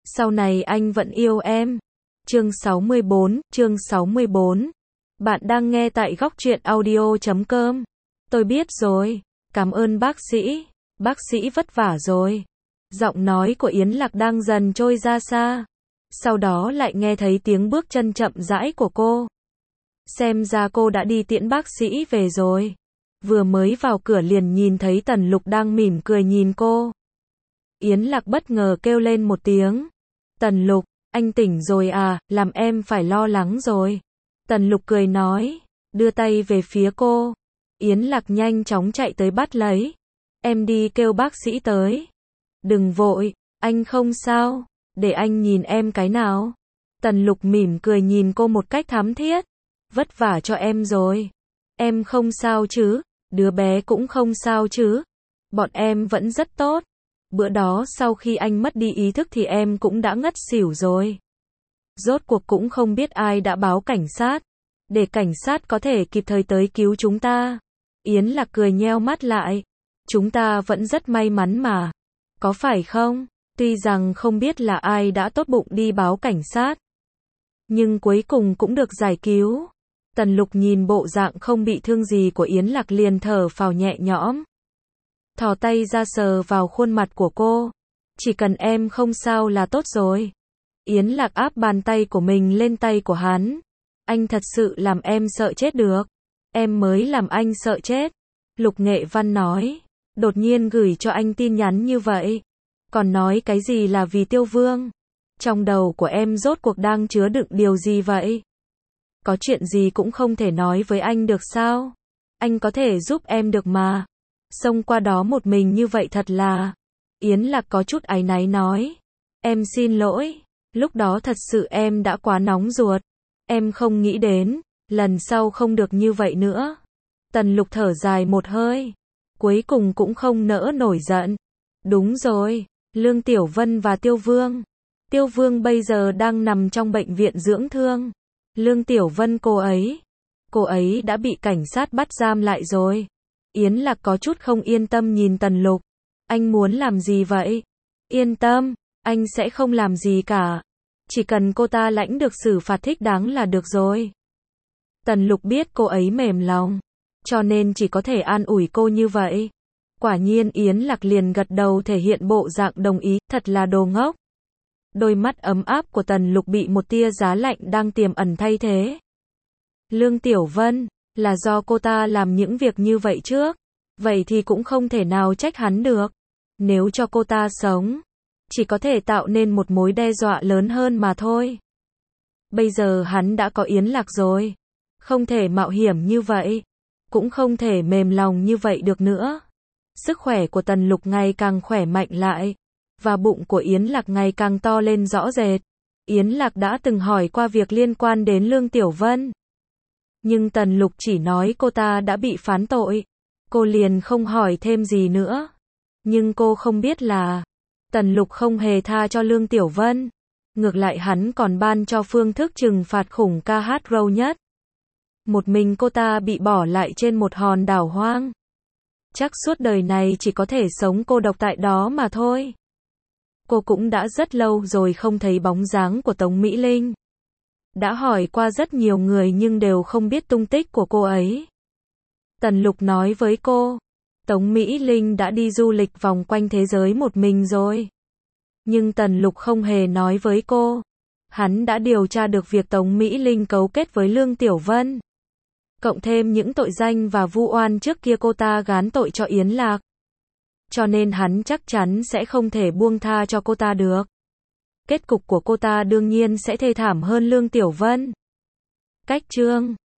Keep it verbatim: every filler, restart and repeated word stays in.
Sau này anh vẫn yêu em. Chương sáu mươi bốn, chương sáu mươi bốn. Bạn đang nghe tại góc truyện audio chấm com. Tôi biết rồi. Cảm ơn bác sĩ. Bác sĩ vất vả rồi. Giọng nói của Yến Lạc đang dần trôi ra xa. Sau đó lại nghe thấy tiếng bước chân chậm rãi của cô. Xem ra cô đã đi tiễn bác sĩ về rồi. Vừa mới vào cửa liền nhìn thấy Tần Lục đang mỉm cười nhìn cô. Yến Lạc bất ngờ kêu lên một tiếng. Tần Lục, anh tỉnh rồi à, làm em phải lo lắng rồi. Tần Lục cười nói, đưa tay về phía cô. Yến Lạc nhanh chóng chạy tới bắt lấy. Em đi kêu bác sĩ tới. Đừng vội, anh không sao, để anh nhìn em cái nào. Tần Lục mỉm cười nhìn cô một cách thắm thiết. Vất vả cho em rồi. Em không sao chứ, đứa bé cũng không sao chứ. Bọn em vẫn rất tốt. Bữa đó sau khi anh mất đi ý thức thì em cũng đã ngất xỉu rồi. Rốt cuộc cũng không biết ai đã báo cảnh sát, để cảnh sát có thể kịp thời tới cứu chúng ta. Yến Lạc cười nheo mắt lại. Chúng ta vẫn rất may mắn mà. Có phải không? Tuy rằng không biết là ai đã tốt bụng đi báo cảnh sát, nhưng cuối cùng cũng được giải cứu. Tần Lục nhìn bộ dạng không bị thương gì của Yến Lạc liền thở phào nhẹ nhõm. Thò tay ra sờ vào khuôn mặt của cô. Chỉ cần em không sao là tốt rồi. Yến Lạc áp bàn tay của mình lên tay của hắn. Anh thật sự làm em sợ chết được. Em mới làm anh sợ chết. Lục Nghệ Văn nói. Đột nhiên gửi cho anh tin nhắn như vậy. Còn nói cái gì là vì Tiêu Vương. Trong đầu của em rốt cuộc đang chứa đựng điều gì vậy? Có chuyện gì cũng không thể nói với anh được sao? Anh có thể giúp em được mà. Xông qua đó một mình như vậy thật là... Yến Lạc có chút áy náy nói. Em xin lỗi. Lúc đó thật sự em đã quá nóng ruột. Em không nghĩ đến. Lần sau không được như vậy nữa. Tần Lục thở dài một hơi. Cuối cùng cũng không nỡ nổi giận. Đúng rồi. Lương Tiểu Vân và Tiêu Vương. Tiêu Vương bây giờ đang nằm trong bệnh viện dưỡng thương. Lương Tiểu Vân cô ấy. Cô ấy đã bị cảnh sát bắt giam lại rồi. Yến Lạc có chút không yên tâm nhìn Tần Lục. Anh muốn làm gì vậy? Yên tâm, anh sẽ không làm gì cả. Chỉ cần cô ta lãnh được xử phạt thích đáng là được rồi. Tần Lục biết cô ấy mềm lòng, cho nên chỉ có thể an ủi cô như vậy. Quả nhiên Yến Lạc liền gật đầu thể hiện bộ dạng đồng ý, thật là đồ ngốc. Đôi mắt ấm áp của Tần Lục bị một tia giá lạnh đang tiềm ẩn thay thế. Lương Tiểu Vân, là do cô ta làm những việc như vậy trước. Vậy thì cũng không thể nào trách hắn được. Nếu cho cô ta sống, chỉ có thể tạo nên một mối đe dọa lớn hơn mà thôi. Bây giờ hắn đã có Yến Lạc rồi. Không thể mạo hiểm như vậy. Cũng không thể mềm lòng như vậy được nữa. Sức khỏe của Tần Lục ngày càng khỏe mạnh lại. Và bụng của Yến Lạc ngày càng to lên rõ rệt. Yến Lạc đã từng hỏi qua việc liên quan đến Lương Tiểu Vân. Nhưng Tần Lục chỉ nói cô ta đã bị phán tội. Cô liền không hỏi thêm gì nữa. Nhưng cô không biết là Tần Lục không hề tha cho Lương Tiểu Vân. Ngược lại hắn còn ban cho phương thức trừng phạt khủng ca hát râu nhất. Một mình cô ta bị bỏ lại trên một hòn đảo hoang. Chắc suốt đời này chỉ có thể sống cô độc tại đó mà thôi. Cô cũng đã rất lâu rồi không thấy bóng dáng của Tống Mỹ Linh. Đã hỏi qua rất nhiều người nhưng đều không biết tung tích của cô ấy. Tần Lục nói với cô, Tống Mỹ Linh đã đi du lịch vòng quanh thế giới một mình rồi. Nhưng Tần Lục không hề nói với cô. Hắn đã điều tra được việc Tống Mỹ Linh cấu kết với Lương Tiểu Vân. Cộng thêm những tội danh và vu oan trước kia cô ta gán tội cho Yến Lạc. Cho nên hắn chắc chắn sẽ không thể buông tha cho cô ta được. Kết cục của cô ta đương nhiên sẽ thê thảm hơn Lương Tiểu Vân. Cách chương